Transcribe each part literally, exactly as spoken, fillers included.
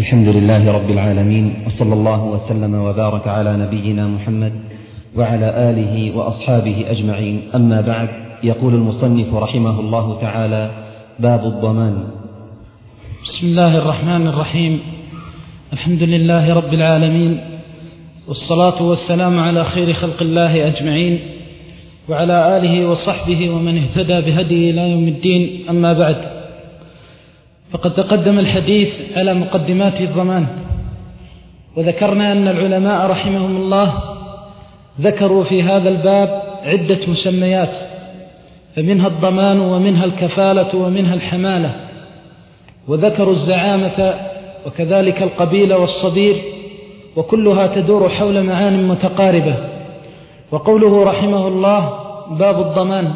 الحمد لله رب العالمين، وصلى الله وسلم وبارك على نبينا محمد وعلى آله وأصحابه أجمعين. أما بعد، يقول المصنف رحمه الله تعالى: باب الضمان. بسم الله الرحمن الرحيم. الحمد لله رب العالمين، والصلاة والسلام على خير خلق الله أجمعين، وعلى آله وصحبه ومن اهتدى بهديه إلى يوم الدين. أما بعد، فقد تقدم الحديث على مقدمات الضمان، وذكرنا أن العلماء رحمهم الله ذكروا في هذا الباب عدة مسميات، فمنها الضمان ومنها الكفالة ومنها الحمالة، وذكروا الزعامة وكذلك القبيل والصبير، وكلها تدور حول معان متقاربة. وقوله رحمه الله: باب الضمان.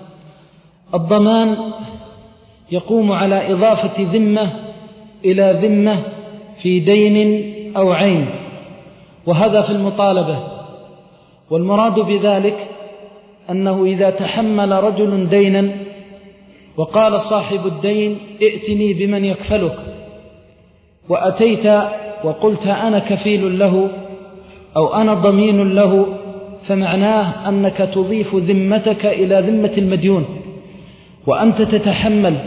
الضمان يقوم على إضافة ذمة إلى ذمة في دين أو عين، وهذا في المطالبة. والمراد بذلك أنه إذا تحمل رجل دينا وقال صاحب الدين: ائتني بمن يكفلك، وأتيت وقلت أنا كفيل له أو أنا ضمين له، فمعناه أنك تضيف ذمتك إلى ذمة المديون، وأنت تتحمل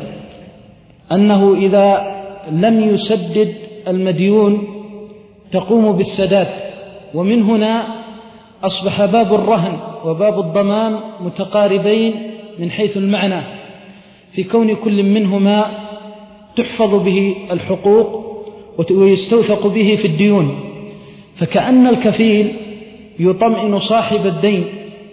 أنه إذا لم يسدد المديون تقوم بالسداد. ومن هنا أصبح باب الرهن وباب الضمان متقاربين من حيث المعنى، في كون كل منهما تحفظ به الحقوق ويستوثق به في الديون. فكأن الكفيل يطمئن صاحب الدين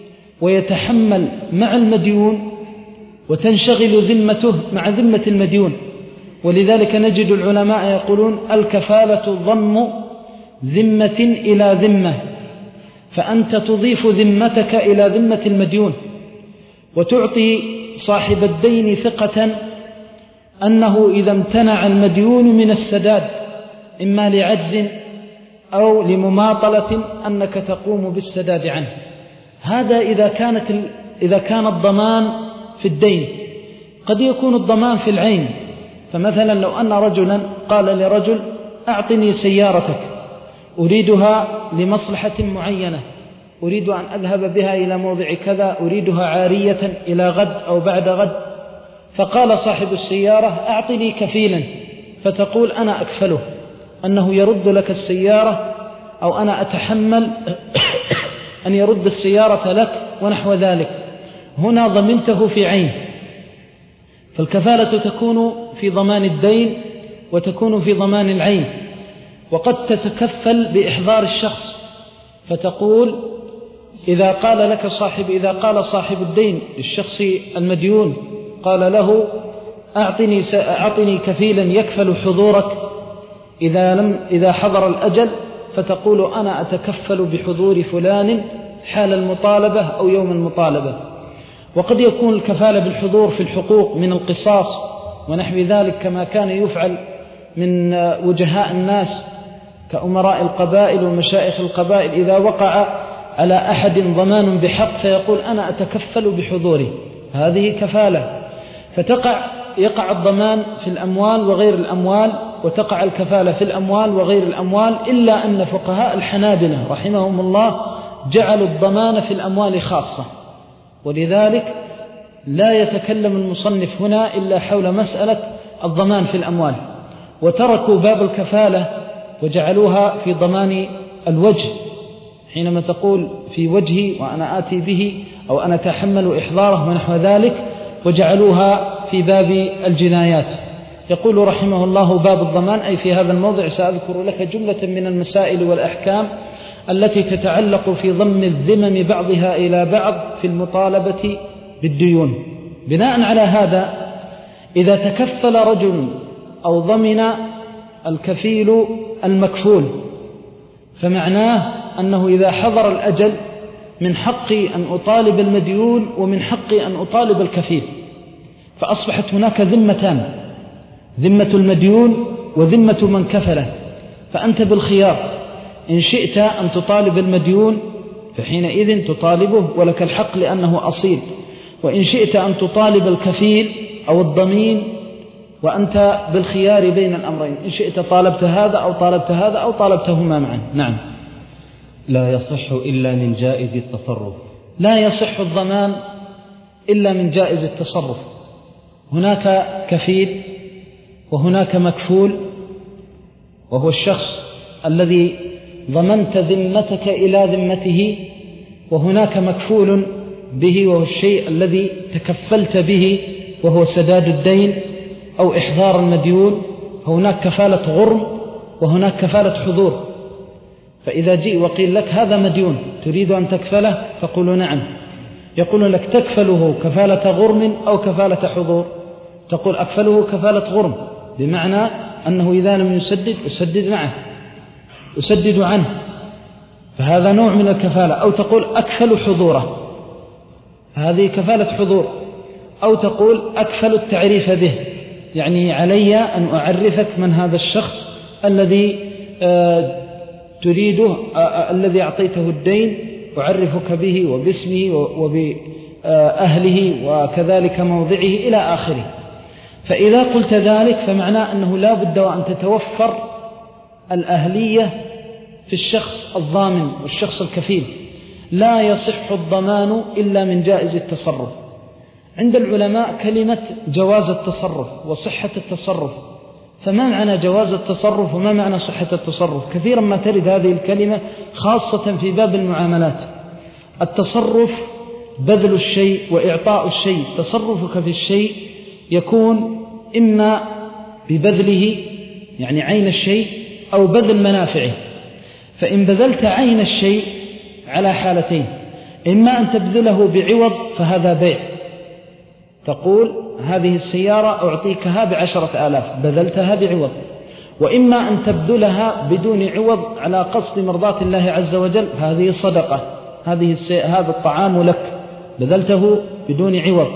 ويتحمل مع المديون، وتنشغل ذمته مع ذمة المديون. ولذلك نجد العلماء يقولون: الكفالة ضم ذمة إلى ذمة، فأنت تضيف ذمتك إلى ذمة المديون، وتعطي صاحب الدين ثقة أنه إذا امتنع المديون من السداد إما لعجز أو لمماطلة أنك تقوم بالسداد عنه. هذا إذا كانت إذا كان الضمان في الدين. قد يكون الضمان في العين، فمثلا لو أن رجلا قال لرجل: أعطني سيارتك، أريدها لمصلحة معينة، أريد أن أذهب بها إلى موضع كذا، أريدها عارية إلى غد أو بعد غد. فقال صاحب السيارة: أعطني كفيلا، فتقول: أنا أكفله أنه يرد لك السيارة، أو أنا أتحمل أن يرد السيارة لك ونحو ذلك. هنا ضمنته في عين. فالكفالة تكون في ضمان الدين وتكون في ضمان العين. وقد تتكفل بإحضار الشخص، فتقول: إذا قال لك صاحب إذا قال صاحب الدين للشخص المديون، قال له: أعطني أعطني كفيلا يكفل حضورك إذا لم إذا حضر الأجل، فتقول: أنا أتكفل بحضور فلان حال المطالبة أو يوم المطالبة. وقد يكون الكفالة بالحضور في الحقوق من القصاص ونحو ذلك، كما كان يفعل من وجهاء الناس كأمراء القبائل ومشائخ القبائل، إذا وقع على أحد ضمان بحق فيقول: أنا أتكفل بحضوري. هذه كفالة. فتقع يقع الضمان في الأموال وغير الأموال، وتقع الكفالة في الأموال وغير الأموال، إلا أن فقهاء الحنابلة رحمهم الله جعلوا الضمان في الأموال خاصة. ولذلك لا يتكلم المصنف هنا إلا حول مسألة الضمان في الأموال، وتركوا باب الكفالة وجعلوها في ضمان الوجه، حينما تقول في وجهي وأنا آتي به أو أنا أتحمل إحضاره ونحو ذلك، وجعلوها في باب الجنايات. يقول رحمه الله: باب الضمان، أي في هذا الموضع سأذكر لك جملة من المسائل والأحكام التي تتعلق في ضم الذمم بعضها إلى بعض في المطالبة بالديون. بناء على هذا، إذا تكفل رجل أو ضمن الكفيل المكفول، فمعناه أنه إذا حضر الأجل من حقي أن أطالب المديون ومن حقي أن أطالب الكفيل، فأصبحت هناك ذمتان: ذمة المديون وذمة من كفله. فأنت بالخيار، إن شئت أن تطالب المديون فحينئذ تطالبه ولك الحق لأنه أصيل، وإن شئت أن تطالب الكفيل أو الضمين وأنت بالخيار بين الأمرين، إن شئت طالبت هذا أو طالبت هذا أو طالبتهما معا. نعم. لا يصح إلا من جائز التصرف. لا يصح الضمان إلا من جائز التصرف. هناك كفيل وهناك مكفول، وهو الشخص الذي ضمنت ذمتك إلى ذمته، وهناك مكفول به وهو الشيء الذي تكفلت به وهو سداد الدين أو إحضار المديون. هناك كفالة غرم وهناك كفالة حضور. فإذا جئ وقيل لك هذا مديون تريد أن تكفله، فقول نعم. يقول لك تكفله كفالة غرم أو كفالة حضور؟ تقول أكفله كفالة غرم، بمعنى أنه إذا لم يسدد أسدد معه، أسدد عنه، فهذا نوع من الكفالة. أو تقول أكفل حضوره، هذه كفالة حضور. أو تقول أكفل التعريف به، يعني علي أن أعرفك من هذا الشخص الذي آه تريده، آه الذي أعطيته الدين، أعرفك به وباسمه وبأهله وكذلك موضعه إلى آخره. فإذا قلت ذلك فمعناه أنه لا بد وأن تتوفر الأهلية في الشخص الضامن والشخص الكفيل. لا يصح الضمان إلا من جائز التصرف. عند العلماء كلمة جواز التصرف وصحة التصرف، فما معنى جواز التصرف وما معنى صحة التصرف؟ كثيرا ما ترد هذه الكلمة خاصة في باب المعاملات. التصرف بذل الشيء وإعطاء الشيء. تصرفك في الشيء يكون إما ببذله يعني عين الشيء أو بذل منافعه. فإن بذلت عين الشيء على حالتين: إما أن تبذله بعوض فهذا بيع، تقول هذه السيارة أعطيكها بعشرة آلاف، بذلتها بعوض. وإما أن تبذلها بدون عوض على قصد مرضاة الله عز وجل، هذه صدقة، هذه هذا الطعام لك، بذلته بدون عوض.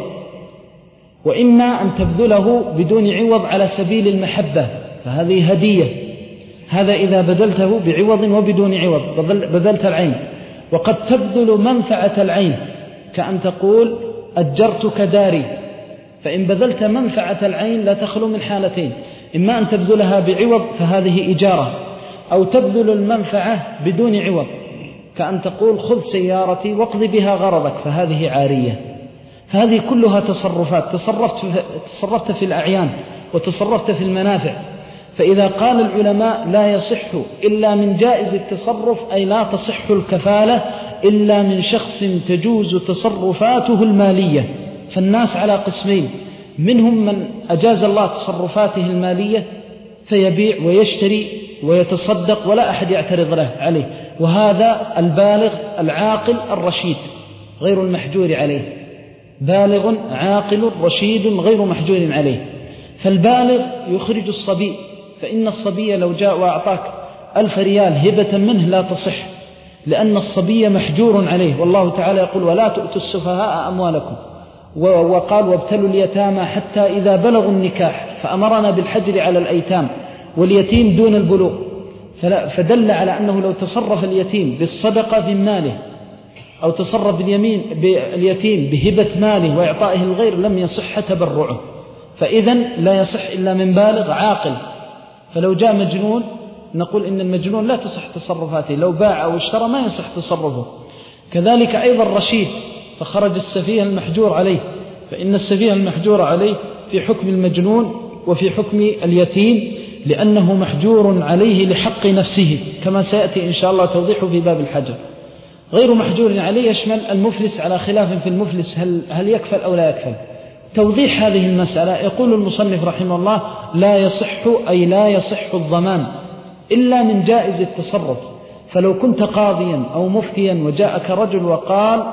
وإما أن تبذله بدون عوض على سبيل المحبة، فهذه هدية، هذا إذا بذلته بعوض وبدون عوض بذلت العين. وقد تبذل منفعة العين، كأن تقول أجرتك داري، فإن بذلت منفعة العين لا تخلو من حالتين: إما أن تبذلها بعوض فهذه إجارة، أو تبذل المنفعة بدون عوض، كأن تقول خذ سيارتي واقضي بها غرضك، فهذه عارية. فهذه كلها تصرفات، تصرفت في, تصرفت في الأعيان وتصرفت في المنافع. فإذا قال العلماء لا يصح إلا من جائز التصرف، أي لا تصح الكفالة إلا من شخص تجوز تصرفاته المالية. فالناس على قسمين: منهم من أجاز الله تصرفاته المالية فيبيع ويشتري ويتصدق ولا أحد يعترض له عليه، وهذا البالغ العاقل الرشيد غير المحجور عليه، بالغ عاقل رشيد غير محجور عليه. فالبالغ يخرج الصبي، فإن الصبي لو جاء وأعطاك ألف ريال هبة منه لا تصح، لأن الصبي محجور عليه. والله تعالى يقول: ولا تؤتوا السفهاء أموالكم، وقال: وابتلوا اليتامى حتى إذا بلغوا النكاح، فأمرنا بالحجر على الأيتام واليتيم دون البلوغ. فدل على أنه لو تصرف اليتيم بالصدقة في ماله أو تصرف باليمين باليتيم بهبة ماله وإعطائه الغير لم يصح تبرعه. فإذن لا يصح إلا من بالغ عاقل. فلو جاء مجنون نقول إن المجنون لا تصح تصرفاته، لو باع أو اشترى ما يصح تصرفه. كذلك أيضا رشيد، فخرج السفيه المحجور عليه، فإن السفيه المحجور عليه في حكم المجنون وفي حكم اليتيم، لأنه محجور عليه لحق نفسه، كما سيأتي إن شاء الله توضيحه في باب الحجر. غير محجور عليه يشمل المفلس، على خلاف في المفلس هل, هل يكفل أو لا يكفل. توضيح هذه المسألة: يقول المصنف رحمه الله: لا يصح، أي لا يصح الضمان إلا من جائز التصرف. فلو كنت قاضيا أو مفتيا وجاءك رجل وقال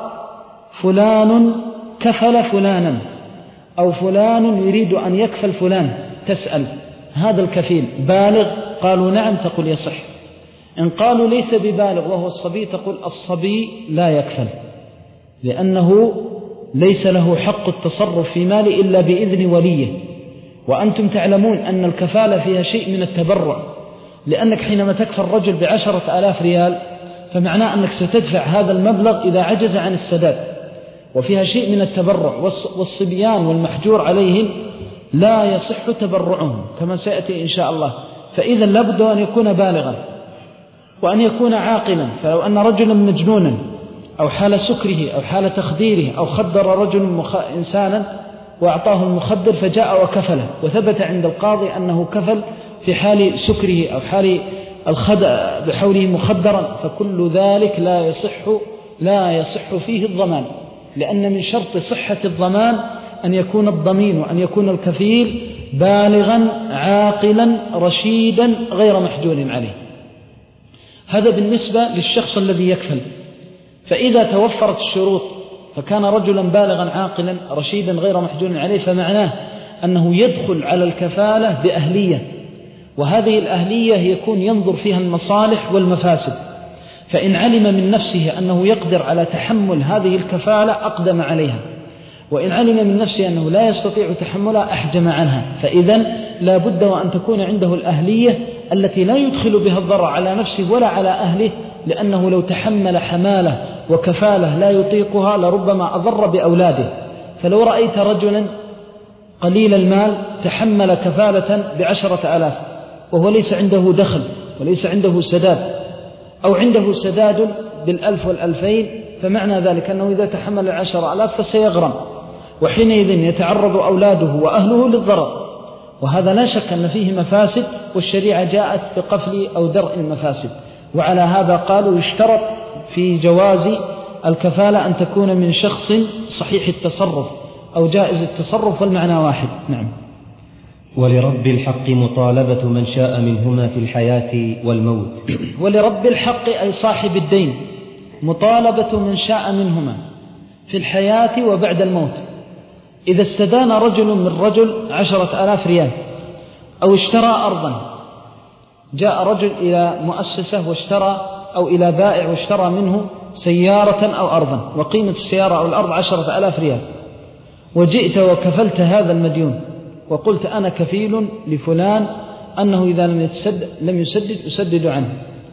فلان كفل فلانا، أو فلان يريد أن يكفل فلان، تسأل هذا الكفيل بالغ؟ قالوا نعم، تقول يصح. إن قالوا ليس ببالغ وهو الصبي، تقول الصبي لا يكفل، لأنه ليس له حق التصرف في مال إلا بإذن وليه. وأنتم تعلمون أن الكفالة فيها شيء من التبرع، لأنك حينما تكفل الرجل بعشرة آلاف ريال فمعناه أنك ستدفع هذا المبلغ إذا عجز عن السداد، وفيها شيء من التبرع. والصبيان والمحجور عليهم لا يصح تبرعهم كما سيأتي إن شاء الله. فإذا لابد أن يكون بالغا وأن يكون عاقلا. فلو أن رجلا مجنونا أو حال سكره أو حال تخديره أو خدر رجل مخ... إنسانا وأعطاه المخدر فجاء وكفله وثبت عند القاضي أنه كفل في حال سكره أو حال الخد... بحوله مخدرا، فكل ذلك لا يصح لا يصح فيه الضمان، لأن من شرط صحة الضمان أن يكون الضمين وأن يكون الكفيل بالغا عاقلا رشيدا غير محجور عليه. هذا بالنسبة للشخص الذي يكفل. فإذا توفرت الشروط فكان رجلا بالغا عاقلا رشيدا غير محجور عليه، فمعناه أنه يدخل على الكفالة بأهلية، وهذه الأهلية يكون ينظر فيها المصالح والمفاسد. فإن علم من نفسه أنه يقدر على تحمل هذه الكفالة أقدم عليها، وإن علم من نفسه أنه لا يستطيع تحملها أحجم عنها. فإذا لا بد وأن تكون عنده الأهلية التي لا يدخل بها الضرر على نفسه ولا على أهله، لأنه لو تحمل حمالة وكفالة لا يطيقها لربما أضر بأولاده. فلو رأيت رجلا قليل المال تحمل كفالة بعشرة آلاف وهو ليس عنده دخل وليس عنده سداد، أو عنده سداد بالألف والألفين، فمعنى ذلك أنه إذا تحمل العشر آلاف فسيغرم، وحينئذ يتعرض أولاده وأهله للضرر، وهذا لا شك أن فيه مفاسد، والشريعة جاءت بقفل أو درء المفاسد. وعلى هذا قالوا يشترط في جواز الكفالة أن تكون من شخص صحيح التصرف أو جائز التصرف، والمعنى واحد. نعم. ولرب الحق مطالبة من شاء منهما في الحياة والموت. ولرب الحق أي صاحب الدين مطالبة من شاء منهما في الحياة وبعد الموت. إذا استدان رجل من رجل عشرة آلاف ريال أو اشترى أرضا، جاء رجل إلى مؤسسة واشترى أو إلى بائع واشترى منه سيارة أو أرضا، وقيمة السيارة أو الأرض عشرة آلاف ريال، وجئت وكفلت هذا المديون وقلت أنا كفيل لفلان أنه إذا لم يسدد, لم يسدد أسدد عنه،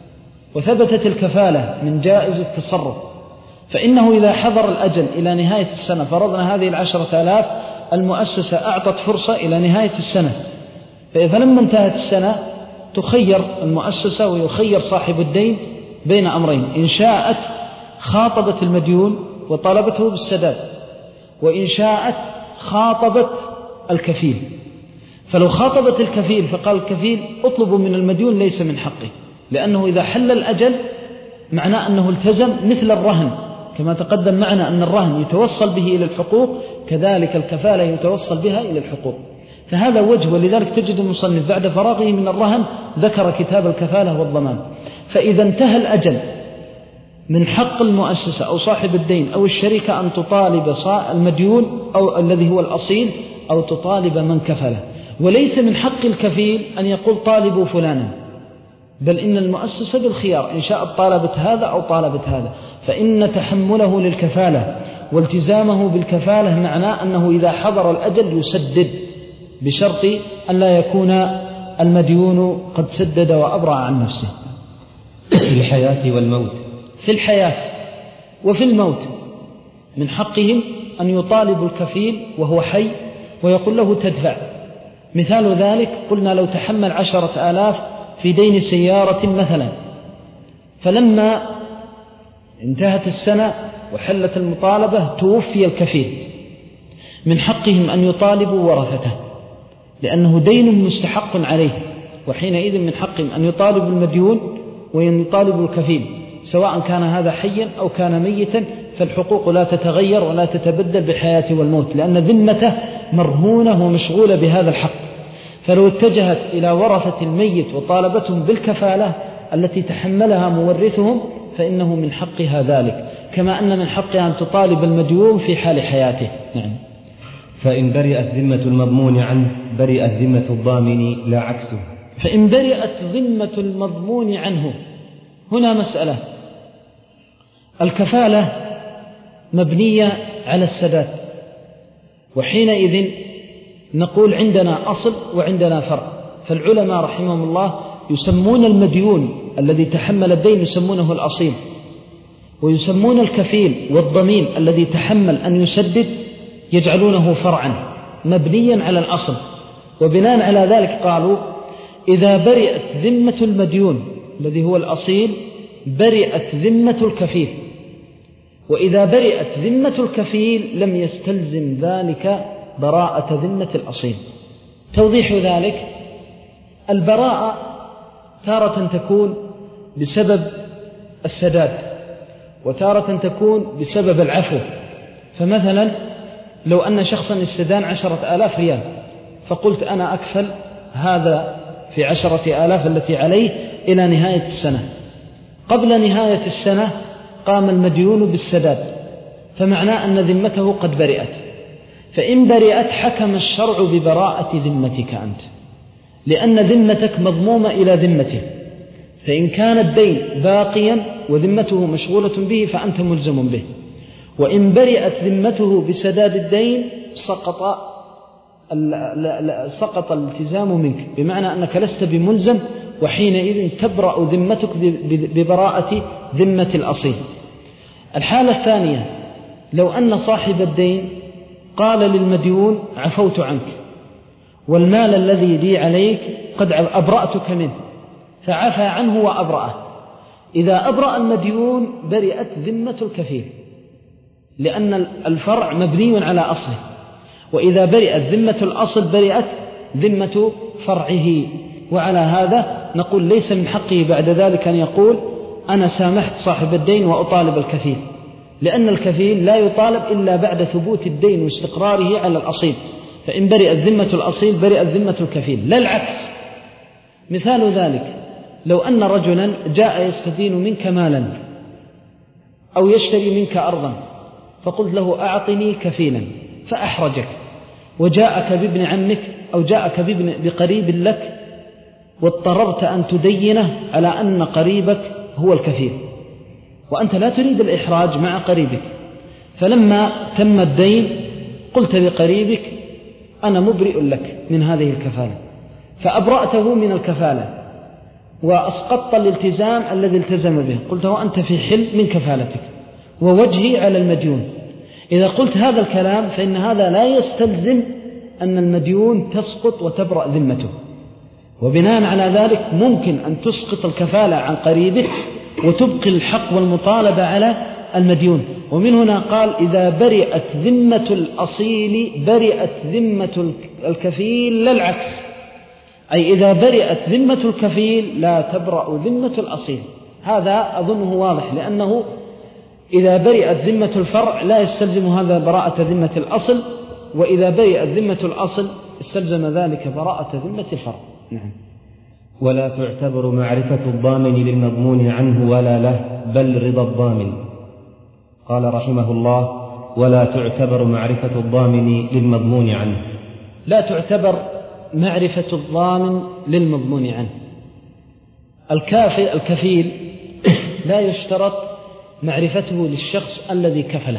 وثبتت الكفالة من جائز التصرف، فإنه إذا حضر الأجل إلى نهاية السنة، فرضنا هذه العشرة آلاف المؤسسة أعطت فرصة إلى نهاية السنة، فلما انتهت السنة تخير المؤسسة ويخير صاحب الدين بين أمرين: إن شاءت خاطبت المديون وطالبته بالسداد، وإن شاءت خاطبت الكفيل. فلو خاطبت الكفيل فقال الكفيل اطلب من المديون ليس من حقه، لأنه إذا حل الأجل معناه أنه التزم مثل الرهن، كما تقدم معنا أن الرهن يتوصل به إلى الحقوق، كذلك الكفالة يتوصل بها إلى الحقوق. فهذا وجه، ولذلك تجد المصنف بعد فراغه من الرهن ذكر كتاب الكفالة والضمان. فإذا انتهى الأجل من حق المؤسسة أو صاحب الدين أو الشركة أن تطالب المديون أو الذي هو الأصيل أو تطالب من كفله، وليس من حق الكفيل أن يقول طالبوا فلانا، بل إن المؤسسة بالخيار إن شاءت طالبت هذا أو طالبت هذا. فإن تحمله للكفالة والتزامه بالكفالة معناه أنه إذا حضر الأجل يسدد، بشرط أن لا يكون المديون قد سدد وأبرع عن نفسه. في الحياة والموت. في الحياة وفي الموت من حقهم أن يطالبوا الكفيل وهو حي ويقول له تدفع. مثال ذلك قلنا لو تحمل عشرة آلاف في دين سيارة مثلا، فلما انتهت السنة وحلت المطالبة توفي الكفيل، من حقهم أن يطالبوا ورثته لأنه دين مستحق عليه، وحينئذ من حقهم أن يطالبوا المديون وأن يطالبوا الكفيل، سواء كان هذا حيا أو كان ميتا، فالحقوق لا تتغير ولا تتبدل بالحياة والموت، لأن ذمته مرهونة ومشغولة بهذا الحق. فلو اتجهت إلى ورثة الميت وطالبتهم بالكفالة التي تحملها مورثهم فإنه من حقها ذلك، كما أن من حقها أن تطالب المديون في حال حياته. نعم. فإن برئت ذمة المضمون عنه برئت ذمة الضامن لا عكسه. فإن برئت ذمة المضمون عنه، هنا مسألة. الكفالة مبنية على السداد، وحينئذ نقول عندنا أصل وعندنا فرع. فالعلماء رحمهم الله يسمون المديون الذي تحمل الدين يسمونه الأصيل، ويسمون الكفيل والضمين الذي تحمل أن يسدد يجعلونه فرعا. مبنيا على الأصل. وبناء على ذلك قالوا إذا برئت ذمة المديون الذي هو الأصيل برئت ذمة الكفيل، وإذا برئت ذمة الكفيل لم يستلزم ذلك براءة ذمة الأصيل. توضيح ذلك: البراءة تارة تكون بسبب السداد، وتارة تكون بسبب العفو. فمثلا لو أن شخصا استدان عشرة آلاف ريال، فقلت أنا أكفل هذا في عشرة آلاف التي عليه إلى نهاية السنة. قبل نهاية السنة قام المديون بالسداد، فمعناه أن ذمته قد برئت. فإن برئت حكم الشرع ببراءة ذمتك أنت، لأن ذمتك مضمومة إلى ذمته. فإن كان الدين باقيا وذمته مشغولة به فأنت ملزم به، وإن برئت ذمته بسداد الدين سقط سقط الالتزام منك، بمعنى أنك لست بملزم، وحينئذ تبرأ ذمتك ببراءة ذمة الأصيل. الحالة الثانية: لو أن صاحب الدين قال للمديون عفوت عنك والمال الذي لي عليك قد أبرأتك منه، فعفى عنه وأبرأه. إذا أبرأ المديون برئت ذمة الكفيل، لأن الفرع مبني على أصله، وإذا برئت ذمة الأصل برئت ذمة فرعه. وعلى هذا نقول ليس من حقه بعد ذلك أن يقول أنا سامحت صاحب الدين وأطالب الكفيل، لأن الكفيل لا يطالب إلا بعد ثبوت الدين واستقراره على الأصيل. فإن برئت ذمة الأصيل برئت ذمة الكفيل، لا العكس. مثال ذلك: لو أن رجلا جاء يستدين منك مالا أو يشتري منك أرضا، فقلت له أعطني كفيلا، فأحرجك، وجاءك بابن عمك أو جاءك بابن بقريب لك، واضطررت أن تدينه على أن قريبك هو الكفيل، وأنت لا تريد الإحراج مع قريبك. فلما تم الدين قلت لقريبك أنا مبرئ لك من هذه الكفالة، فأبرأته من الكفالة وأسقطت الالتزام الذي التزم به. قلت له أنت في حل من كفالتك ووجهي على المديون. إذا قلت هذا الكلام فإن هذا لا يستلزم أن المديون تسقط وتبرأ ذمته، وبناء على ذلك ممكن أن تسقط الكفالة عن قريبك وتبقي الحق والمطالبة على المديون. ومن هنا قال إذا برئت ذمة الأصيل برئت ذمة الكفيل، لا العكس، أي إذا برئت ذمة الكفيل لا تبرأ ذمة الأصيل. هذا أظنه واضح، لأنه إذا برئت ذمة الفرع لا يستلزم هذا براءة ذمة الأصل، وإذا برئت ذمة الأصل استلزم ذلك براءة ذمة الفرع. نعم. ولا تعتبر معرفة الضامن للمضمون عنه ولا له، بل رضا الضامن. قال رحمه الله: ولا تعتبر معرفة الضامن للمضمون عنه. لا تعتبر معرفة الضامن للمضمون عنه. الكافي الكفيل لا يشترط معرفته للشخص الذي كفله،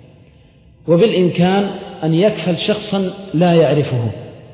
وبالإمكان أن يكفل شخصا لا يعرفه.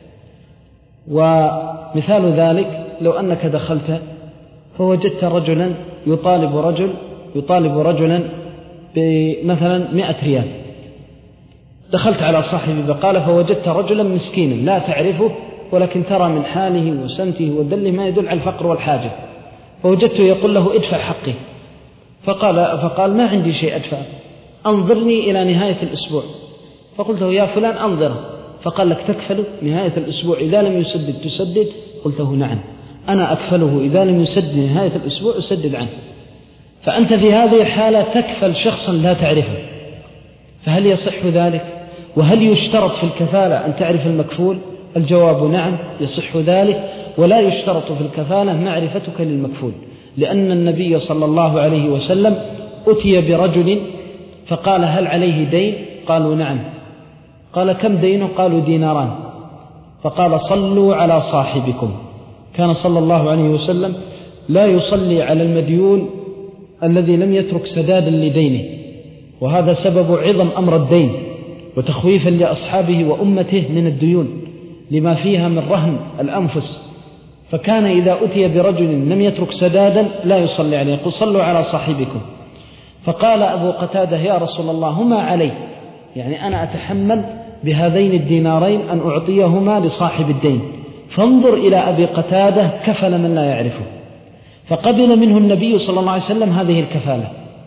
ومثال ذلك لو أنك دخلت فوجدت رجلا يطالب رجل يطالب رجلا بمثلا مئة ريال، دخلت على صاحب البقالة فوجدت رجلا مسكينا لا تعرفه، ولكن ترى من حاله وسمته ودله ما يدل على الفقر والحاجة، فوجدته يقول له ادفع حقي، فقال, فقال ما عندي شيء أدفع، أنظرني إلى نهاية الأسبوع. فقلت له يا فلان أنظره، فقال لك تكفله نهاية الأسبوع إذا لم يسدد تسدد؟ قلت له نعم، أنا أكفله إذا لم يسدد نهاية الأسبوع أسدد عنه. فأنت في هذه الحالة تكفل شخصا لا تعرفه، فهل يصح ذلك؟ وهل يشترط في الكفالة أن تعرف المكفول؟ الجواب نعم يصح ذلك، ولا يشترط في الكفالة معرفتك للمكفول، لأن النبي صلى الله عليه وسلم أتي برجل فقال هل عليه دين؟ قالوا نعم. قال كم دينه؟ قالوا ديناران. فقال صلوا على صاحبكم. كان صلى الله عليه وسلم لا يصلي على المديون الذي لم يترك سدادا لدينه، وهذا سبب عظم أمر الدين وتخويفا لأصحابه وأمته من الديون لما فيها من رهن الأنفس. فكان إذا أتي برجل لم يترك سدادا لا يصلي عليه، يقول صلوا على صاحبكم. فقال أبو قتادة يا رسول الله هما علي، يعني أنا أتحمل بهذين الدينارين أن أعطيهما لصاحب الدين، فانظر إلى أبي قتادة كفل من لا يعرفه، فقبل منه النبي صلى الله عليه وسلم هذه الكفالة.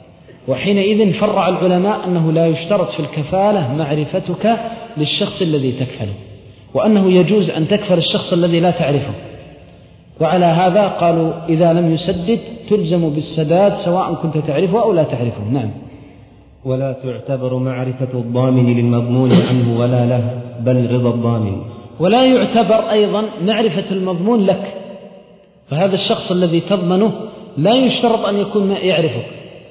وحينئذ فرع العلماء أنه لا يشترط في الكفالة معرفتك للشخص الذي تكفله، وأنه يجوز أن تكفل الشخص الذي لا تعرفه. وعلى هذا قالوا إذا لم يسدد تلزم بالسداد سواء كنت تعرفه أو لا تعرفه. نعم. ولا تعتبر معرفة الضامن للمضمون عنه ولا له، بل رضا الضامن. ولا يعتبر أيضا معرفة المضمون لك، فهذا الشخص الذي تضمنه لا يشترط أن يكون يعرفك،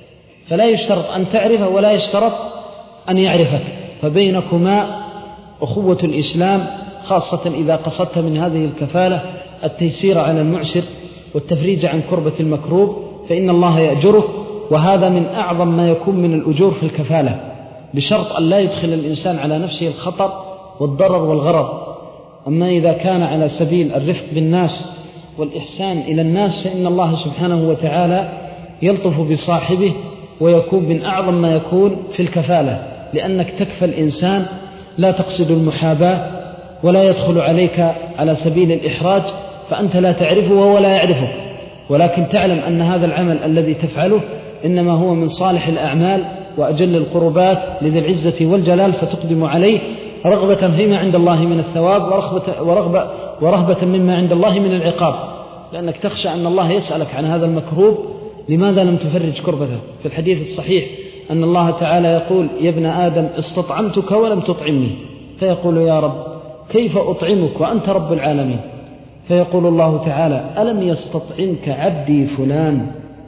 فلا يشترط أن تعرفه ولا يشترط أن يعرفك، فبينكما أخوة الإسلام، خاصة إذا قصدت من هذه الكفالة التيسير على المعسر والتفريج عن كربة المكروب، فإن الله يأجره، وهذا من أعظم ما يكون من الأجور في الكفالة، بشرط أن لا يدخل الإنسان على نفسه الخطر والضرر والغرض. أما إذا كان على سبيل الرفق بالناس والإحسان إلى الناس فإن الله سبحانه وتعالى يلطف بصاحبه، ويكون من أعظم ما يكون في الكفالة، لأنك تكفل إنسان لا تقصد المحاباة ولا يدخل عليك على سبيل الإحراج، فأنت لا تعرفه وهو لا يعرفه، ولكن تعلم أن هذا العمل الذي تفعله إنما هو من صالح الأعمال وأجل القربات لذي العزة والجلال، فتقدم عليه رغبة فيما عند الله من الثواب ورغبة, ورغبة, ورهبة مما عند الله من العقاب، لأنك تخشى أن الله يسألك عن هذا المكروب لماذا لم تفرج كربته. في الحديث الصحيح أن الله تعالى يقول يا ابن آدم استطعمتك ولم تطعمني، فيقول يا رب كيف أطعمك وأنت رب العالمين؟ فيقول الله تعالى ألم يستطعمك عبدي فلان،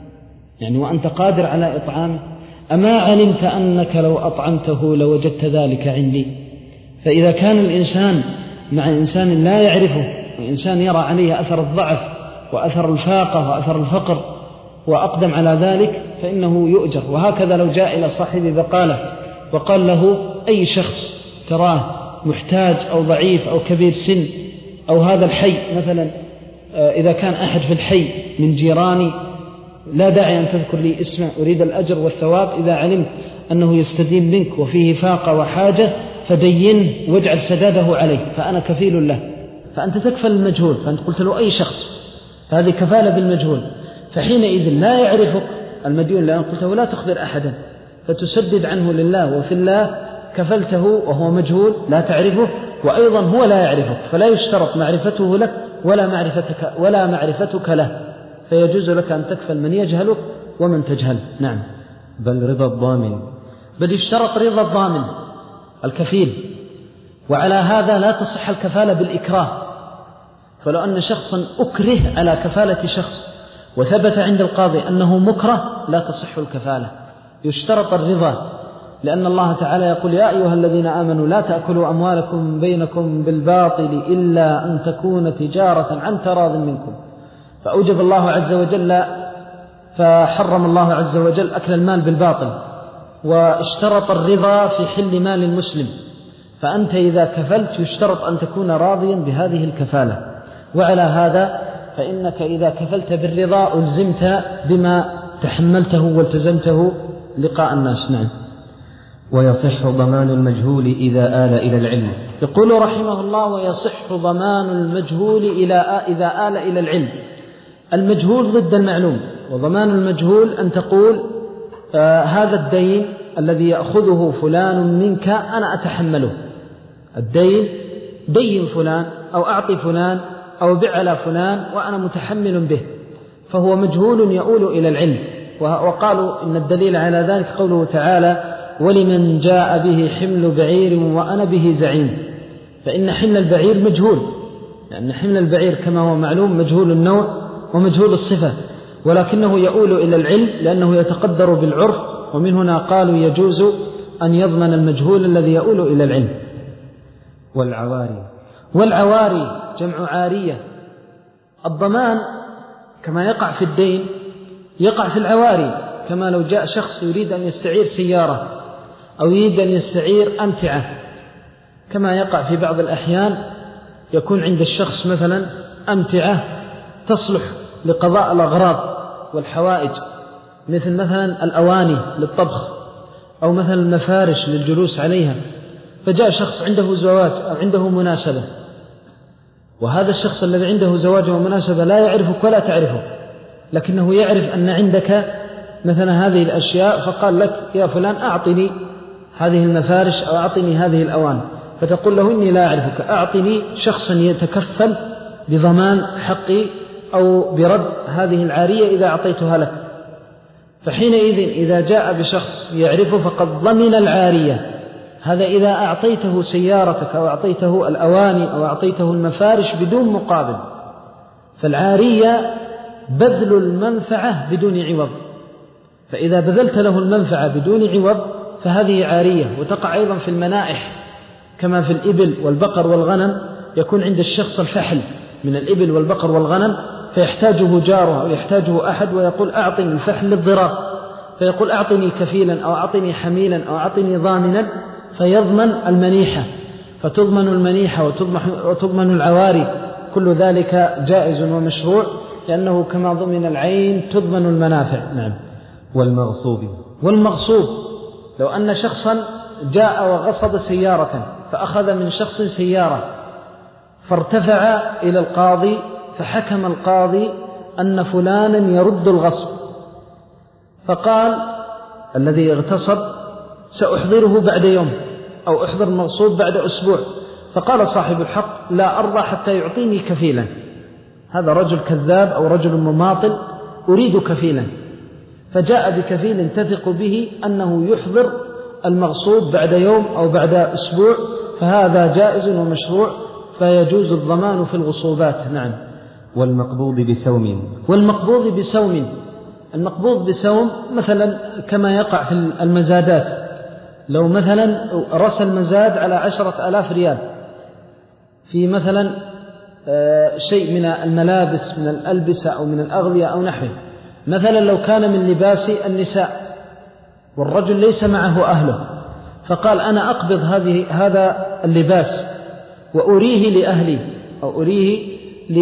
يعني وأنت قادر على إطعامه، أما علمت أنك لو أطعمته لوجدت ذلك عندي؟ فإذا كان الإنسان مع إنسان لا يعرفه، وإنسان يرى عليه أثر الضعف وأثر الفاقة وأثر الفقر وأقدم على ذلك، فإنه يؤجر. وهكذا لو جاء إلى صاحب بقالة وقال له أي شخص تراه محتاج أو ضعيف أو كبير سن أو هذا الحي مثلا، إذا كان أحد في الحي من جيراني لا داعي أن تذكر لي اسمه، أريد الأجر والثواب، إذا علمت أنه يستدين منك وفيه فاقة وحاجة فدينه واجعل سداده عليه فأنا كفيل له. فأنت تكفل المجهول، فأنت قلت له أي شخص، فهذه كفالة بالمجهول، فحينئذ لا يعرفك المديون لأن قلت له لا تخبر أحدا، فتسدد عنه لله وفي الله، كفلته وهو مجهول لا تعرفه، وأيضا هو لا يعرفك، فلا يشترط معرفته لك ولا معرفتك, ولا معرفتك له، فيجوز لك أن تكفل من يجهلك ومن تجهل. نعم. بل رضا الضامن، بل يشترط رضا الضامن الكفيل، وعلى هذا لا تصح الكفالة بالإكراه، فلو أن شخصا أكره على كفالة شخص وثبت عند القاضي أنه مكره لا تصح الكفالة، يشترط الرضا، لأن الله تعالى يقول يا أيها الذين آمنوا لا تأكلوا أموالكم بينكم بالباطل إلا أن تكون تجارة عن تراض منكم، فأوجب الله عز وجل فحرم الله عز وجل أكل المال بالباطل، واشترط الرضا في حل مال المسلم، فأنت إذا كفلت يشترط أن تكون راضيا بهذه الكفالة. وعلى هذا فإنك إذا كفلت بالرضا ألزمت بما تحملته والتزمته لقاء الناس. نعم. ويصح ضمان المجهول إذا آل إلى العلم. يقول رحمه الله ويصح ضمان المجهول إلى إذا آل إلى العلم. المجهول ضد المعلوم، وضمان المجهول أن تقول آه هذا الدين الذي يأخذه فلان منك أنا أتحمله، الدين دين فلان أو أعطي فلان أو بع على فلان وأنا متحمل به، فهو مجهول يؤول إلى العلم. وقالوا إن الدليل على ذلك قوله تعالى ولمن جاء به حمل بعير وأنا به زعيم، فإن حمل البعير مجهول، لأن حمل البعير كما هو معلوم مجهول النوع ومجهول الصفة، ولكنه يؤول إلى العلم لأنه يتقدر بالعرف، ومن هنا قالوا يجوز أن يضمن المجهول الذي يؤول إلى العلم. والعواري والعواري جمع عارية. الضمان كما يقع في الدين يقع في العواري، كما لو جاء شخص يريد أن يستعير سيارة أو يريد أن يستعير أمتعة، كما يقع في بعض الأحيان يكون عند الشخص مثلا أمتعة تصلح لقضاء الأغراض والحوائج، مثل مثلا الأواني للطبخ أو مثلا المفارش للجلوس عليها، فجاء شخص عنده زواج أو عنده مناسبة، وهذا الشخص الذي عنده زواج ومناسبة لا يعرفك ولا تعرفه، لكنه يعرف أن عندك مثلا هذه الأشياء، فقال لك يا فلان أعطني هذه المفارش أو أعطني هذه الأواني، فتقول له إني لا أعرفك، أعطني شخصا يتكفل بضمان حقي أو برد هذه العارية إذا أعطيتها لك. فحينئذ إذا جاء بشخص يعرفه فقد ضمن العارية. هذا إذا أعطيته سيارتك أو أعطيته الأواني أو أعطيته المفارش بدون مقابل. فالعارية بذل المنفعة بدون عوض، فإذا بذلت له المنفعة بدون عوض فهذه عارية. وتقع أيضا في المنائح كما في الإبل والبقر والغنم، يكون عند الشخص الفحل من الإبل والبقر والغنم فيحتاجه جاره أو يحتاجه أحد ويقول أعطني الفحل للضرار، فيقول أعطني كفيلا أو أعطني حميلا أو أعطني ضامنا، فيضمن المنيحة، فتضمن المنيحة وتضمن العواري. كل ذلك جائز ومشروع، لأنه كما ضمن العين تضمن المنافع. نعم. والمغصوب والمغصوب لو أن شخصا جاء وغصب سيارة فأخذ من شخص سيارة فارتفع إلى القاضي، فحكم القاضي أن فلانا يرد الغصب، فقال الذي اغتصب سأحضره بعد يوم أو أحضر المغصوب بعد أسبوع، فقال صاحب الحق لا أرضى حتى يعطيني كفيلا. هذا رجل كذاب أو رجل مماطل، أريد كفيلا، فجاء بكفيل تثق به أنه يحضر المغصوب بعد يوم أو بعد أسبوع، فهذا جائز ومشروع، فيجوز الضمان في الغصوبات. نعم. والمقبوض بسوم والمقبوض بسوم المقبوض بسوم مثلا كما يقع في المزادات، لو مثلا رأس المزاد على عشرة آلاف ريال في مثلا شيء من الملابس من الألبسة أو من الأغذية أو نحوه، مثلا لو كان من لباس النساء والرجل ليس معه أهله، فقال أنا أقبض هذه هذا اللباس وأريه لأهلي أو أريه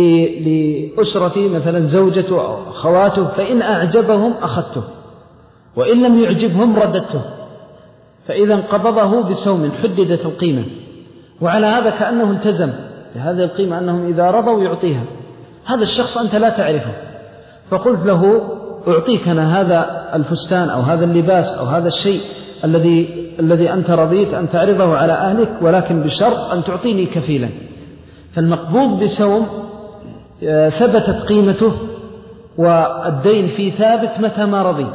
لأسرتي مثلا زوجته أو خواته، فإن أعجبهم أخذته وإن لم يعجبهم رددته، فإذا انقبضه بسوم حددت القيمة، وعلى هذا كأنه التزم بهذه القيمة أنهم إذا رضوا يعطيها. هذا الشخص أنت لا تعرفه، فقلت له أعطيك أنا هذا الفستان أو هذا اللباس أو هذا الشيء الذي الذي أنت رضيت أن تعرضه على أهلك، ولكن بشرط أن تعطيني كفيلا. فالمقبوض بسوم ثبتت قيمته والدين فيه ثابت متى ما رضي،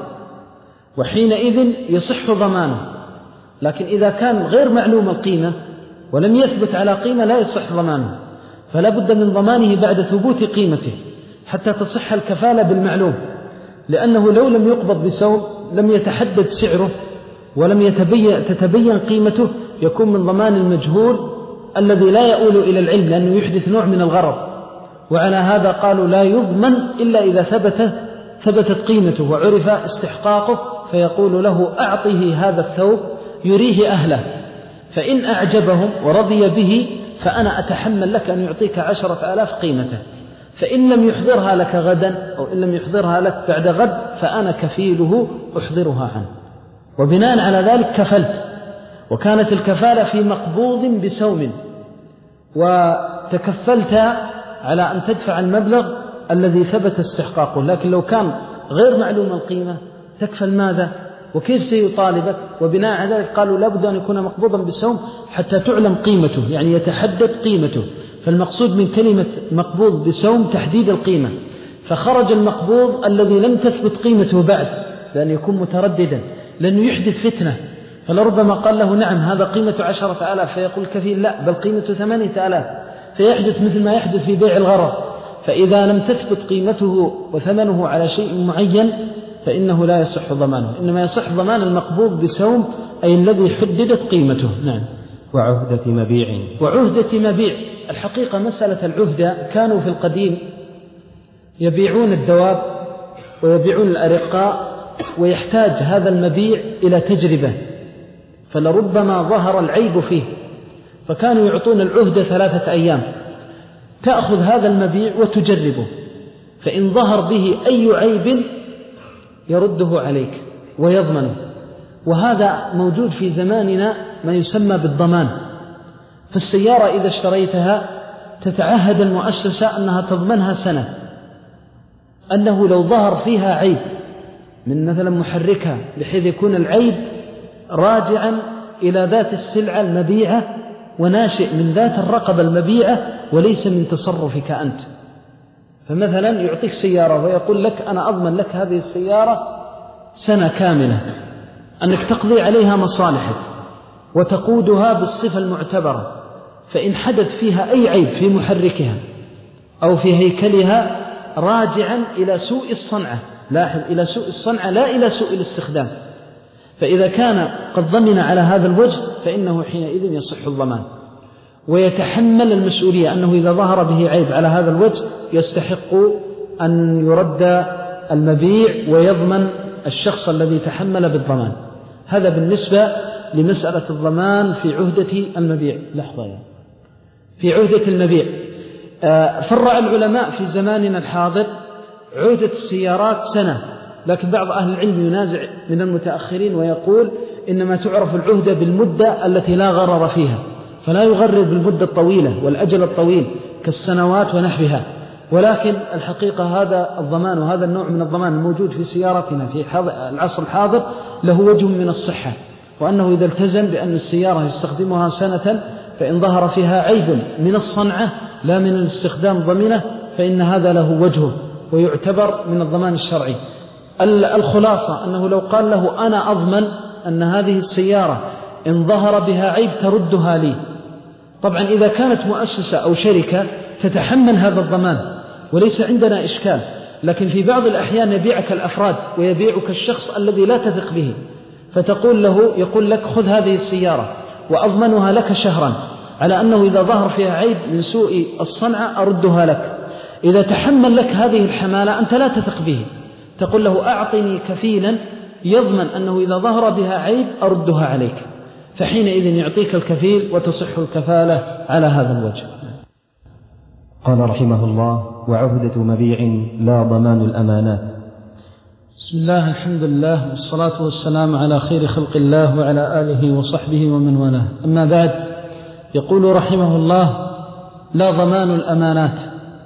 وحينئذ يصح ضمانه. لكن إذا كان غير معلوم القيمة ولم يثبت على قيمة لا يصح ضمانه، فلا بد من ضمانه بعد ثبوت قيمته حتى تصح الكفالة بالمعلوم، لأنه لو لم يقبض بسوم لم يتحدد سعره ولم يتبين تتبين قيمته، يكون من ضمان المجهول الذي لا يؤول إلى العلم، لأنه يحدث نوع من الغرر. وعلى هذا قالوا لا يضمن إلا إذا ثبت ثبتت قيمته وعرف استحقاقه، فيقول له أعطه هذا الثوب يريه أهله، فإن أعجبهم ورضي به فأنا أتحمل لك أن يعطيك عشرة آلاف قيمته، فإن لم يحضرها لك غدا أو إن لم يحضرها لك بعد غد فأنا كفيله أحضرها عنه. وبناء على ذلك كفلت، وكانت الكفالة في مقبوض بسوم، وتكفلت على أن تدفع المبلغ الذي ثبت استحقاقه. لكن لو كان غير معلوم القيمة تكفل ماذا وكيف سيطالبك؟ وبناء على ذلك قالوا لابد أن يكون مقبوضا بالسوم حتى تعلم قيمته، يعني يتحدد قيمته. فالمقصود من كلمة مقبوض بسوم تحديد القيمة، فخرج المقبوض الذي لم تثبت قيمته بعد، لأن يكون مترددا لأنه يحدث فتنة، فلربما قال له نعم هذا قيمة عشرة آلاف، فيقول كفيل لا بل قيمة ثمانية آلاف، فيحدث مثل ما يحدث في بيع الغرر. فإذا لم تثبت قيمته وثمنه على شيء معين فإنه لا يصح ضمانه، إنما يصح ضمان المقبوض بسوم أي الذي حددت قيمته. نعم. وعهدة مبيع وعهدة مبيع الحقيقة مسألة العهدة كانوا في القديم يبيعون الدواب ويبيعون الأرقاء، ويحتاج هذا المبيع إلى تجربة، فلربما ظهر العيب فيه، فكانوا يعطون العهدة ثلاثة أيام تأخذ هذا المبيع وتجربه، فإن ظهر به أي عيب يرده عليك ويضمنه، وهذا موجود في زماننا ما يسمى بالضمان. فالسيارة إذا اشتريتها تتعهد المؤسسة أنها تضمنها سنة، أنه لو ظهر فيها عيب من مثلا محركها بحيث يكون العيب راجعا إلى ذات السلعة المبيعة وناشئ من ذات الرقبة المبيعة وليس من تصرفك أنت. فمثلا يعطيك سيارة ويقول لك أنا أضمن لك هذه السيارة سنة كاملة أنك تقضي عليها مصالحك وتقودها بالصفة المعتبرة، فإن حدث فيها أي عيب في محركها أو في هيكلها راجعا إلى سوء الصنعة، لاحظ إلى سوء الصنعة لا إلى سوء الاستخدام، فإذا كان قد ضمن على هذا الوجه فإنه حينئذ يصح الضمان ويتحمل المسؤولية، أنه إذا ظهر به عيب على هذا الوجه يستحق أن يرد المبيع ويضمن الشخص الذي تحمل بالضمان. هذا بالنسبة لمسألة الضمان في عهدة المبيع. لحظة يعني. في عهدة المبيع فرع العلماء في زماننا الحاضر عهدة السيارات سنة، لكن بعض أهل العلم ينازع من المتأخرين ويقول إنما تعرف العهدة بالمدة التي لا غرر فيها، فلا يغرر بالمدة الطويلة والأجل الطويل كالسنوات ونحوها. ولكن الحقيقة هذا الضمان وهذا النوع من الضمان الموجود في سيارتنا في العصر الحاضر له وجه من الصحة، وأنه إذا التزم بأن السيارة يستخدمها سنة فإن ظهر فيها عيب من الصنعة لا من الاستخدام ضمنه فإن هذا له وجهه ويعتبر من الضمان الشرعي. الخلاصة أنه لو قال له أنا أضمن أن هذه السيارة إن ظهر بها عيب تردها لي، طبعا إذا كانت مؤسسة أو شركة تتحمل هذا الضمان وليس عندنا إشكال، لكن في بعض الأحيان يبيعك الأفراد ويبيعك الشخص الذي لا تثق به، فتقول له يقول لك خذ هذه السيارة وأضمنها لك شهرا على أنه إذا ظهر فيها عيب من سوء الصنعة أردها لك. إذا تحمل لك هذه الحمالة أنت لا تثق به، تقول له أعطني كفيلا يضمن أنه إذا ظهر بها عيب أردها عليك، فحينئذ يعطيك الكفيل وتصح الكفالة على هذا الوجه. قال رحمه الله: وعهدة مبيع لا ضمان الأمانات. بسم الله، الحمد لله، والصلاة والسلام على خير خلق الله وعلى آله وصحبه ومن والاه. أما بعد، يقول رحمه الله: لا ضمان الأمانات.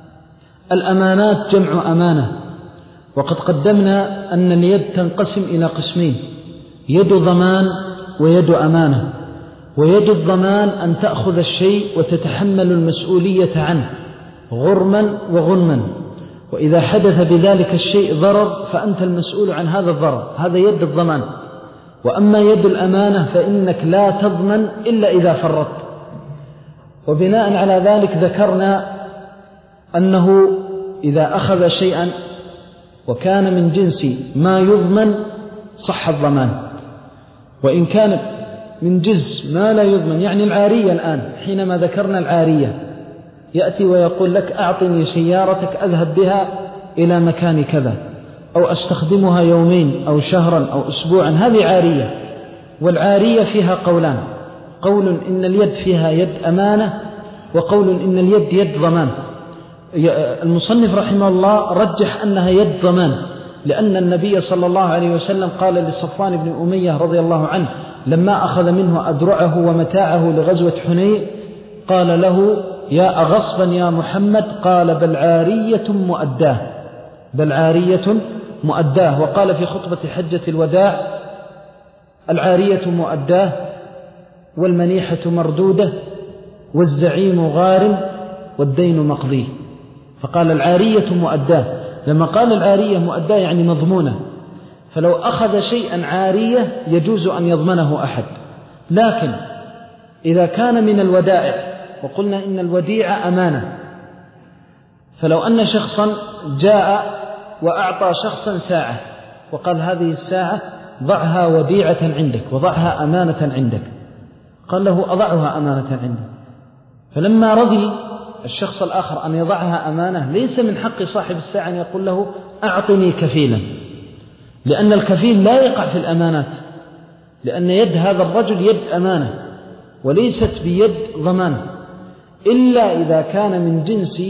الأمانات جمع أمانة، وقد قدمنا أن اليد تنقسم إلى قسمين: يد ضمان ويد أمانة. ويد الضمان أن تأخذ الشيء وتتحمل المسؤولية عنه غرما وغنما، وإذا حدث بذلك الشيء ضرر فأنت المسؤول عن هذا الضرر، هذا يد الضمان. وأما يد الأمانة فإنك لا تضمن إلا إذا فرطت. وبناء على ذلك ذكرنا أنه إذا أخذ شيئا وكان من جنس ما يضمن صح الضمان، وإن كان من جنس ما لا يضمن، يعني العارية الآن حينما ذكرنا العارية يأتي ويقول لك أعطني سيارتك أذهب بها إلى مكان كذا أو أستخدمها يومين أو شهرا أو أسبوعا، هذه عارية. والعارية فيها قولان: قول إن اليد فيها يد أمانة، وقول إن اليد يد ضمان. المصنف رحمه الله رجح أنها يد ضمان، لأن النبي صلى الله عليه وسلم قال لصفوان بن أمية رضي الله عنه لما أخذ منه أدرعه ومتاعه لغزوة حنين قال له: يا أغصبا يا محمد؟ قال: بل عارية مؤداه، بل عارية مؤداه. وقال في خطبة حجة الوداع: العارية مؤداه والمنيحة مردودة والزعيم غار والدين مقضيه. فقال العارية مؤداه. لما قال العارية مؤداه يعني مضمونة، فلو أخذ شيئا عارية يجوز أن يضمنه أحد. لكن إذا كان من الودائع، وقلنا إن الوديعة أمانة، فلو أن شخصا جاء وأعطى شخصا ساعة وقال هذه الساعة ضعها وديعة عندك وضعها أمانة عندك، قال له أضعها أمانة عندك، فلما رضي الشخص الآخر أن يضعها أمانة ليس من حق صاحب الساعة أن يقول له أعطني كفيلا، لأن الكفيل لا يقع في الأمانات، لأن يد هذا الرجل يد أمانة وليست بيد ضمان، إلا إذا كان من جنس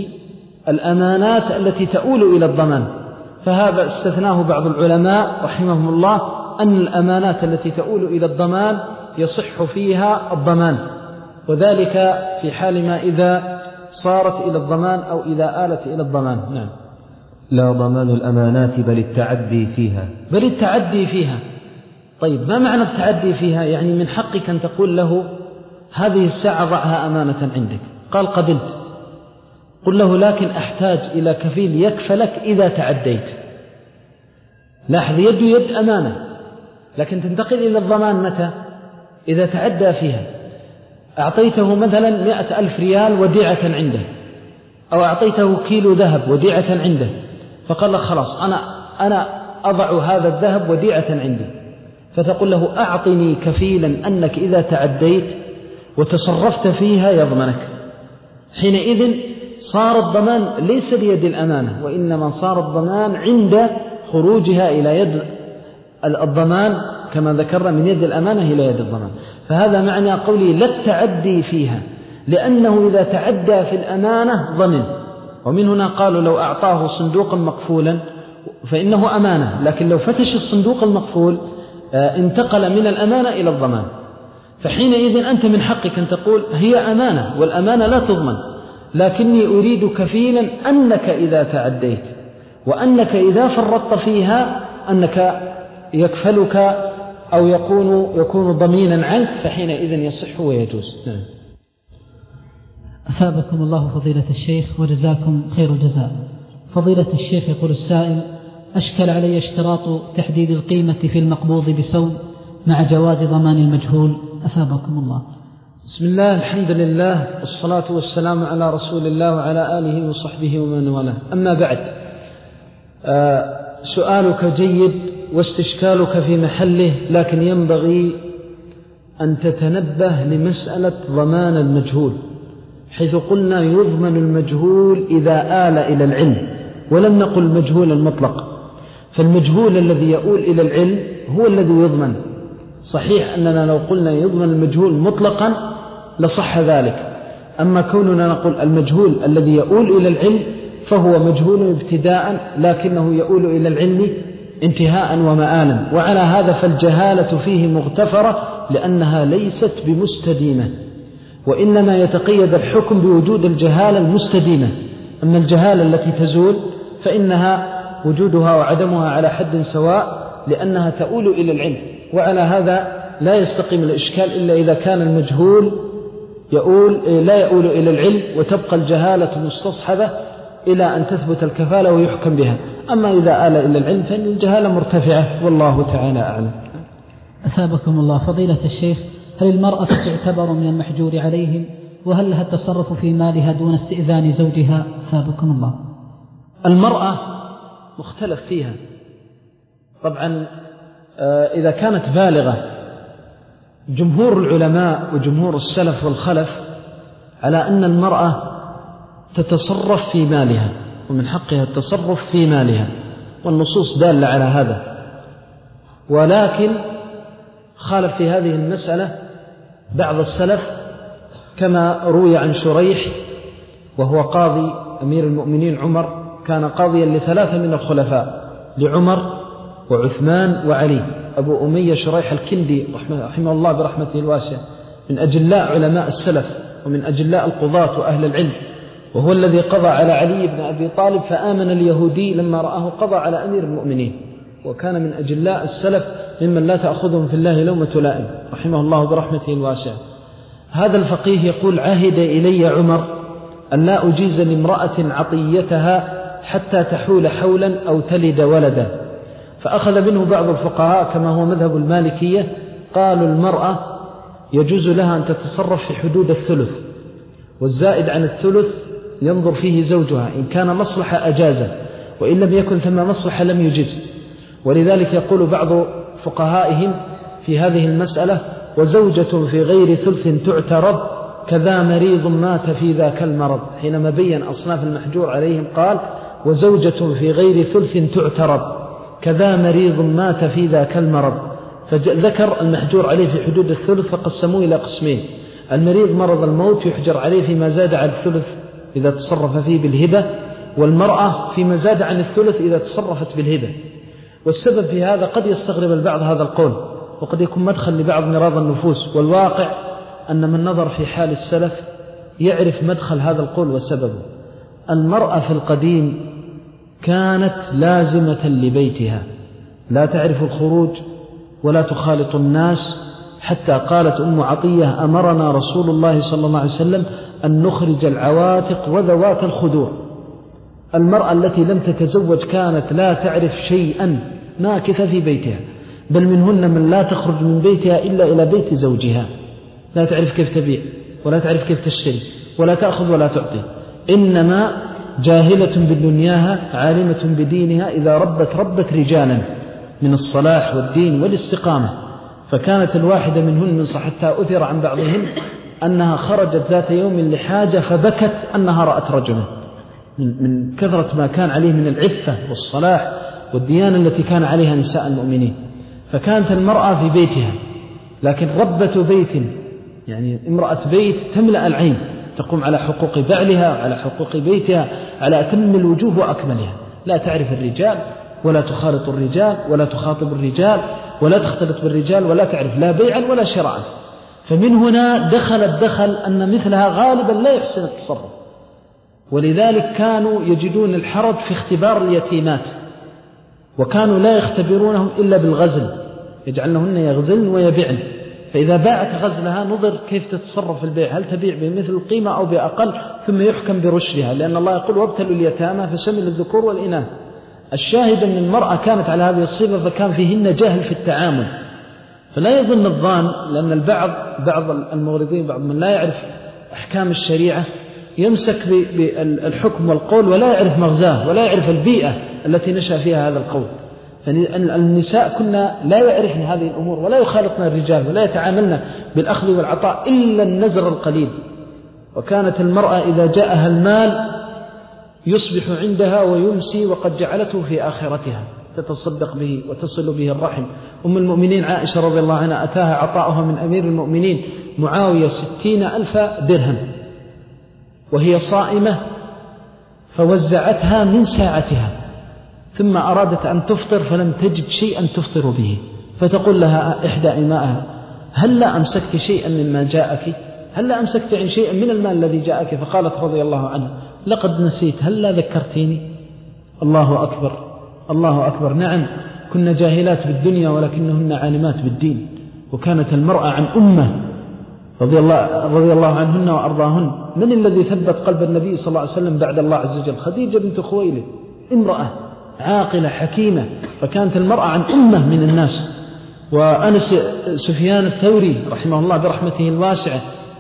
الأمانات التي تؤول إلى الضمان، فهذا استثناه بعض العلماء رحمهم الله أن الأمانات التي تؤول إلى الضمان يصح فيها الضمان، وذلك في حال ما إذا صارت إلى الضمان أو إذا آلت إلى الضمان. نعم. لا ضمان الأمانات بل التعدي فيها. بل التعدي فيها. طيب ما معنى التعدي فيها؟ يعني من حقك أن تقول له هذه الساعة ضعها أمانة عندك، قال قبلت، قل له لكن أحتاج إلى كفيل يكفلك إذا تعديت. لاحظ، يد يد أمانة، لكن تنتقل إلى الضمان متى؟ إذا تعدى فيها. أعطيته مثلا مئة ألف ريال وديعة عنده، أو أعطيته كيلو ذهب وديعة عنده، فقال لك خلاص أنا, أنا أضع هذا الذهب وديعة عندي، فتقول له أعطني كفيلا أنك إذا تعديت وتصرفت فيها يضمنك. حينئذ صار الضمان ليس ليد الأمانة، وإنما صار الضمان عند خروجها إلى يد الضمان، كما ذكرنا من يد الأمانة إلى يد الضمان. فهذا معنى قولي لا التعدي فيها، لأنه إذا تعدى في الأمانة ضمن. ومن هنا قالوا لو أعطاه صندوقا مقفولا فإنه أمانة، لكن لو فتش الصندوق المقفول انتقل من الأمانة إلى الضمان. فحينئذ أنت من حقك أن تقول هي أمانة، والأمانة لا تضمن، لكني أريد كفيلا أنك إذا تعديت وأنك إذا فرطت فيها أنك يكفلك أو يكون, يكون ضمينا عنك، فحينئذ يصح ويجوز. نعم. أثابكم الله فضيلة الشيخ وجزاكم خير الجزاء. فضيلة الشيخ يقول السائل: أشكل علي اشتراط تحديد القيمة في المقبوض بسوم مع جواز ضمان المجهول، أثابكم الله. بسم الله، الحمد لله، والصلاة والسلام على رسول الله وعلى آله وصحبه ومن والاه. أما بعد، آه سؤالك جيد واستشكالك في محله، لكن ينبغي أن تتنبه لمسألة ضمان المجهول، حيث قلنا يضمن المجهول إذا آل إلى العلم، ولم نقل مجهول المطلق. فالمجهول الذي يؤول إلى العلم هو الذي يضمن. صحيح أننا لو قلنا يضمن المجهول مطلقا لصح ذلك، أما كوننا نقول المجهول الذي يؤول إلى العلم فهو مجهول ابتداء، لكنه يؤول إلى العلم انتهاء ومآلا. وعلى هذا فالجهالة فيه مغتفرة، لأنها ليست بمستديمة، وإنما يتقيد الحكم بوجود الجهالة المستديمة. أما الجهالة التي تزول فإنها وجودها وعدمها على حد سواء، لأنها تؤول إلى العلم. وعلى هذا لا يستقيم الإشكال إلا إذا كان المجهول يؤول لا يؤول إلى العلم، وتبقى الجهالة مستصحبة إلى أن تثبت الكفالة ويحكم بها. أما إذا آل إلى العلم فإن الجهالة مرتفعة، والله تعالى أعلم. أثابكم الله فضيلة الشيخ، هل المرأة تعتبر من المحجور عليهم؟ وهل لها التصرف في مالها دون استئذان زوجها؟ أثابكم الله. المرأة مختلف فيها طبعا. إذا كانت بالغة، جمهور العلماء وجمهور السلف والخلف على أن المرأة تتصرف في مالها، ومن حقها التصرف في مالها، والنصوص دالة على هذا. ولكن خالف في هذه المسألة بعض السلف، كما روي عن شريح وهو قاضي أمير المؤمنين عمر، كان قاضيا لثلاثة من الخلفاء، لعمر وعثمان وعلي. أبو أمية شريح الكندي رحمه الله برحمته الواسعة، من أجلاء علماء السلف ومن أجلاء القضاة وأهل العلم، وهو الذي قضى على علي بن أبي طالب، فآمن اليهودي لما رآه قضى على أمير المؤمنين، وكان من أجلاء السلف ممن لا تأخذهم في الله لومة لائم رحمه الله برحمته الواسعة. هذا الفقيه يقول: عهد إلي عمر أن لا أجيز لامرأة عطيتها حتى تحول حولا أو تلد ولدا. فأخذ منه بعض الفقهاء كما هو مذهب المالكية، قالوا المرأة يجوز لها أن تتصرف في حدود الثلث، والزائد عن الثلث ينظر فيه زوجها، إن كان مصلحة أجازه، وإن لم يكن ثم مصلحة لم يجز. ولذلك يقول بعض فقهائهم في هذه المسألة: وزوجة في غير ثلث تعترض كذا مريض مات في ذاك المرض. حينما بين أصناف المحجور عليهم قال: وزوجة في غير ثلث تعترض كذا مريض مات في ذاك المرض. فذكر المحجور عليه في حدود الثلث، فقسموه إلى قسمين: المريض مرض الموت يحجر عليه فيما زاد عن الثلث إذا تصرف فيه بالهبة، والمرأة فيما زاد عن الثلث إذا تصرفت بالهبة. والسبب في هذا قد يستغرب البعض هذا القول، وقد يكون مدخل لبعض مراض النفوس، والواقع أن من نظر في حال السلف يعرف مدخل هذا القول وسببه. المرأة في القديم كانت لازمة لبيتها، لا تعرف الخروج ولا تخالط الناس، حتى قالت أم عطية: أمرنا رسول الله صلى الله عليه وسلم أن نخرج العواتق وذوات الخدور. المرأة التي لم تتزوج كانت لا تعرف شيئا، ماكثة في بيتها، بل منهن من لا تخرج من بيتها إلا إلى بيت زوجها، لا تعرف كيف تبيع ولا تعرف كيف تشتري ولا تأخذ ولا تعطي، إنما جاهلة بدنياها عالمة بدينها إذا ربت ربت رجالا من الصلاح والدين والاستقامة. فكانت الواحدة منهن من صحتها أثر عن بعضهم أنها خرجت ذات يوم لحاجة فبكت أنها رأت رجلا، من كثرة ما كان عليه من العفة والصلاح والديانة التي كان عليها نساء المؤمنين. فكانت المرأة في بيتها، لكن ربة بيت يعني امرأة بيت تملأ العين، تقوم على حقوق بعلها وعلى حقوق بيتها على أتم الوجوه وأكملها، لا تعرف الرجال ولا تخالط الرجال ولا تخاطب الرجال ولا تختلط بالرجال ولا تعرف لا بيعا ولا شراء. فمن هنا دخل الدخل أن مثلها غالبا لا يحسن التصرف، ولذلك كانوا يجدون الحرج في اختبار اليتيمات، وكانوا لا يختبرونهم إلا بالغزل، يجعلنهن يغزلن ويبيعن، فإذا باعت غزلها نظر كيف تتصرف في البيع، هل تبيع بمثل القيمة أو بأقل، ثم يحكم برشدها، لأن الله يقول: وابتلوا اليتامى فشمل الذكور والإناث. الشاهد أن المرأة كانت على هذه الصفة، فكان فيهن جهل في التعامل. فلا يظن الظان، لأن البعض بعض المغرضين بعض من لا يعرف أحكام الشريعة يمسك بالحكم والقول ولا يعرف مغزاه ولا يعرف البيئة التي نشأ فيها هذا القول. فالنساء كنا لا يعرفن هذه الأمور ولا يخالطن الرجال ولا يتعاملن بالأخذ والعطاء إلا النزر القليل. وكانت المرأة إذا جاءها المال يصبح عندها ويمسي وقد جعلته في آخرتها، تتصدق به وتصل به الرحم. أم المؤمنين عائشة رضي الله عنها أتاها عطاؤها من أمير المؤمنين معاوية ستين ألف درهم وهي صائمة، فوزعتها من ساعتها، ثم أرادت أن تفطر فلم تجد شيئا تفطر به، فتقول لها إحدى إمائها: هل لا أمسكت شيئا مما جاءك؟ هل لا أمسكت عن شيئا من المال الذي جاءك؟ فقالت رضي الله عنها: لقد نسيت، هل لا ذكرتيني؟ الله أكبر الله أكبر. نعم، كنا جاهلات بالدنيا ولكنهن عالمات بالدين. وكانت المرأة عن أمة رضي الله, رضي الله عنهن وأرضاهن. من الذي ثبت قلب النبي صلى الله عليه وسلم بعد الله عز وجل؟ خديجة بنت خويلد، امرأة عاقلة حكيمة. فكانت المرأة عن أمة من الناس. وأنس سفيان الثوري رحمه الله برحمته الواسعة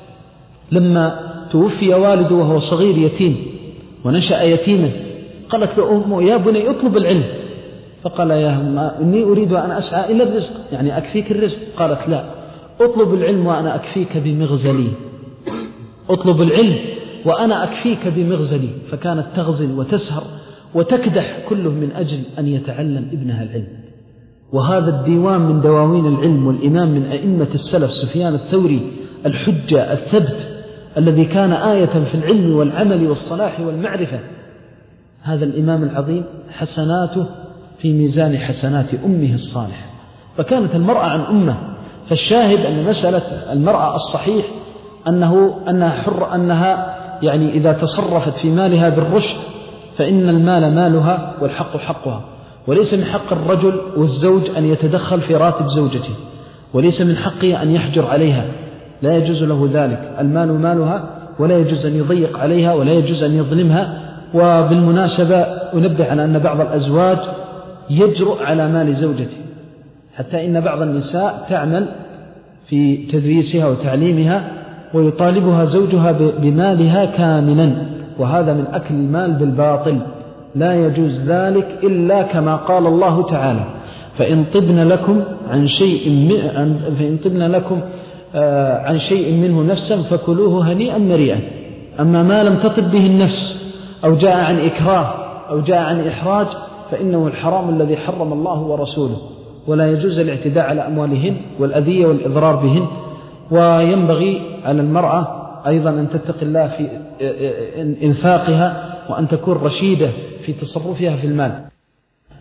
لما توفي والده وهو صغير يتيم ونشأ يتيما، قالت له أمه: يا بني اطلب العلم. فقال: يا أم إني أريد أن أسعى إلى الرزق، يعني أكفيك الرزق. قالت: لا، اطلب العلم وأنا أكفيك بمغزلي، اطلب العلم وأنا أكفيك بمغزلي. فكانت تغزل وتسهر وتكدح كله من أجل أن يتعلم ابنها العلم. وهذا الديوان من دواوين العلم، والإمام من أئمة السلف سفيان الثوري الحجة الثبت الذي كان آية في العلم والعمل والصلاح والمعرفة، هذا الإمام العظيم حسناته في ميزان حسنات أمه الصالحة. فكانت المرأة عن أمة. فالشاهد أن مسألة المرأة الصحيح أنه أنها حر، أنها يعني إذا تصرفت في مالها بالرشد فإن المال مالها والحق حقها. وليس من حق الرجل والزوج أن يتدخل في راتب زوجته، وليس من حقه أن يحجر عليها، لا يجوز له ذلك. المال مالها ولا يجوز أن يضيق عليها ولا يجوز أن يظلمها. وبالمناسبة أنبه على أن بعض الأزواج يجرؤ على مال زوجته، حتى إن بعض النساء تعمل في تدريسها وتعليمها ويطالبها زوجها بمالها كاملا، وهذا من أكل المال بالباطل، لا يجوز ذلك إلا كما قال الله تعالى: فإن طبن لكم عن شيء فإن طبن لكم عن شيء منه نفسا فكلوه هنيئا مريئا. أما ما لم تطب به النفس أو جاء عن إكراه أو جاء عن إحراج فإنه الحرام الذي حرم الله ورسوله، ولا يجوز الاعتداء على أموالهن والأذية والإضرار بهن. وينبغي على المرأة أيضا أن تتقي الله في إنفاقها وأن تكون رشيدة في تصرفها في المال.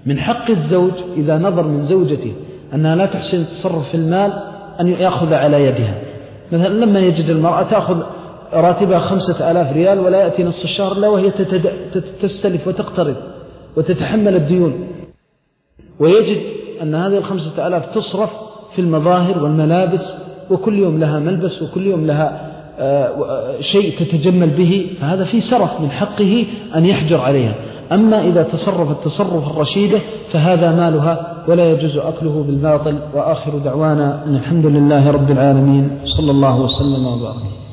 من حق الزوج إذا نظر من زوجته أنها لا تحسن التصرف في المال أن يأخذ على يدها. مثلا لما يجد المرأة تأخذ راتبها خمسة آلاف ريال ولا يأتي نصف الشهر لا وهي تستلف وتقترض وتتحمل الديون، ويجد أن هذه الخمسة آلاف تصرف في المظاهر والملابس وكل يوم لها ملبس وكل يوم لها شيء تتجمل به، فهذا في سرف، من حقه أن يحجر عليها. أما إذا تصرف التصرف الرشيدة فهذا مالها ولا يجوز أكله بالباطل. وآخر دعوانا أن الحمد لله رب العالمين، صلى الله وسلم وبارك.